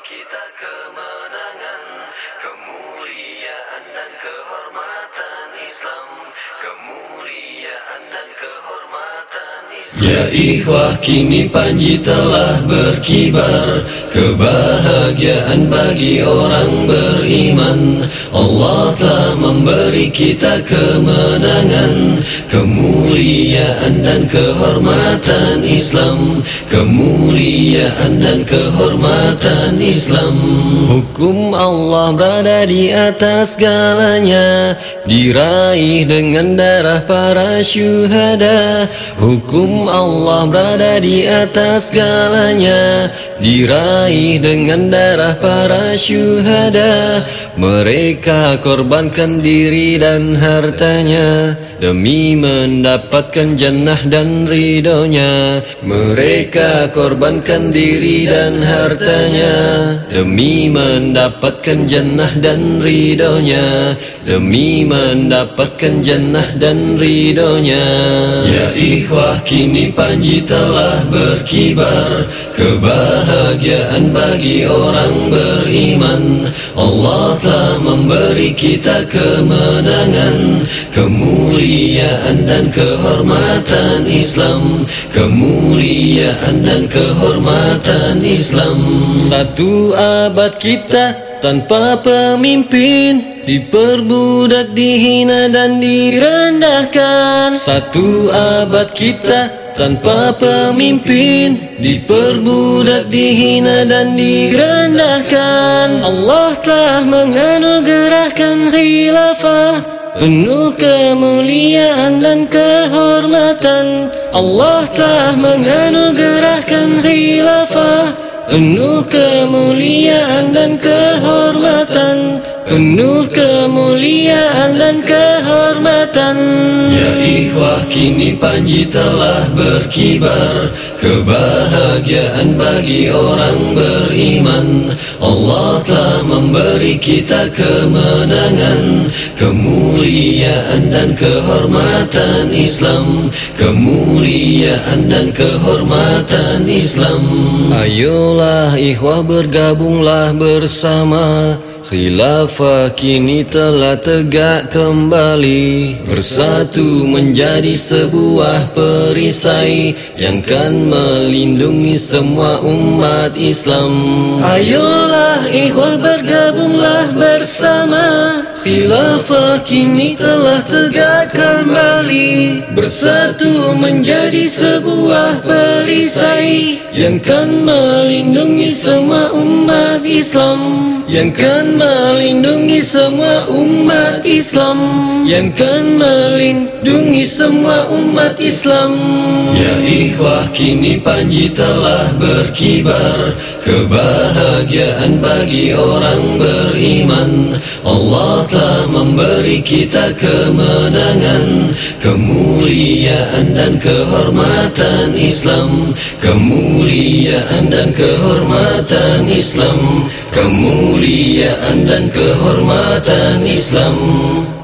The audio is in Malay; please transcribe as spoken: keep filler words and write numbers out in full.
kita kemenangan, kemuliaan dan kehormatan Islam, kemuliaan dan kehormatan Islam. Ya ikhwah, kini panji telah berkibar, kebahagiaan bagi orang beriman. Allah telah memberi kita kemenangan, kemuliaan dan kehormatan Islam, kemuliaan dan kehormatan Islam. Hukum Allah berada di atas segalanya, diraih dengan darah para syuhada. Hukum Allah berada di atas segalanya, diraih dengan darah para syuhada. Mereka korbankan diri dan hartanya demi mendapatkan jannah dan ridhonya. Mereka korbankan diri dan hartanya demi mendapatkan jannah dan ridhonya, demi mendapatkan jannah dan ridhonya. Ya ikhwah, kini panji telah berkibar, kebahagiaan bagi orang beriman. Allah telah memberi kita kemenangan, kemuliaan dan kehormatan Islam, kemuliaan dan kehormatan Islam. Satu abad kita tanpa pemimpin, diperbudak, dihina dan direndahkan. Satu abad kita tanpa pemimpin, diperbudak, dihina dan direndahkan. Allah telah menganugerahkan khilafah penuh kemuliaan dan kehormatan. Allah telah menganugerahkan khilafah penuh kemuliaan dan kehormatan, penuh kemuliaan dan kehormatan. Ya ikhwah, kini panji telah berkibar, kebahagiaan bagi orang beriman. Allah telah memberi kita kemenangan, kemuliaan dan kehormatan Islam, kemuliaan dan kehormatan Islam. Ayolah ikhwah, bergabunglah bersama, khilafah kini telah tegak kembali, bersatu menjadi sebuah perisai yang kan melindungi semua umat Islam. Ayolah ikhwah, bergabunglah bersama, khilafah kini telah tegak kembali, bersatu menjadi sebuah perisai yang kan melindungi semua umat Islam, yang kan melindungi semua umat Islam, yang kan melindungi semua umat Islam. Ya ikhwah, kini panji telah berkibar, kebahagiaan bagi orang beriman. Allah telah memberi kita kemenangan, kemuliaan dan kehormatan Islam, kemuliaan dan kehormatan Islam, kemuliaan dan kehormatan Islam.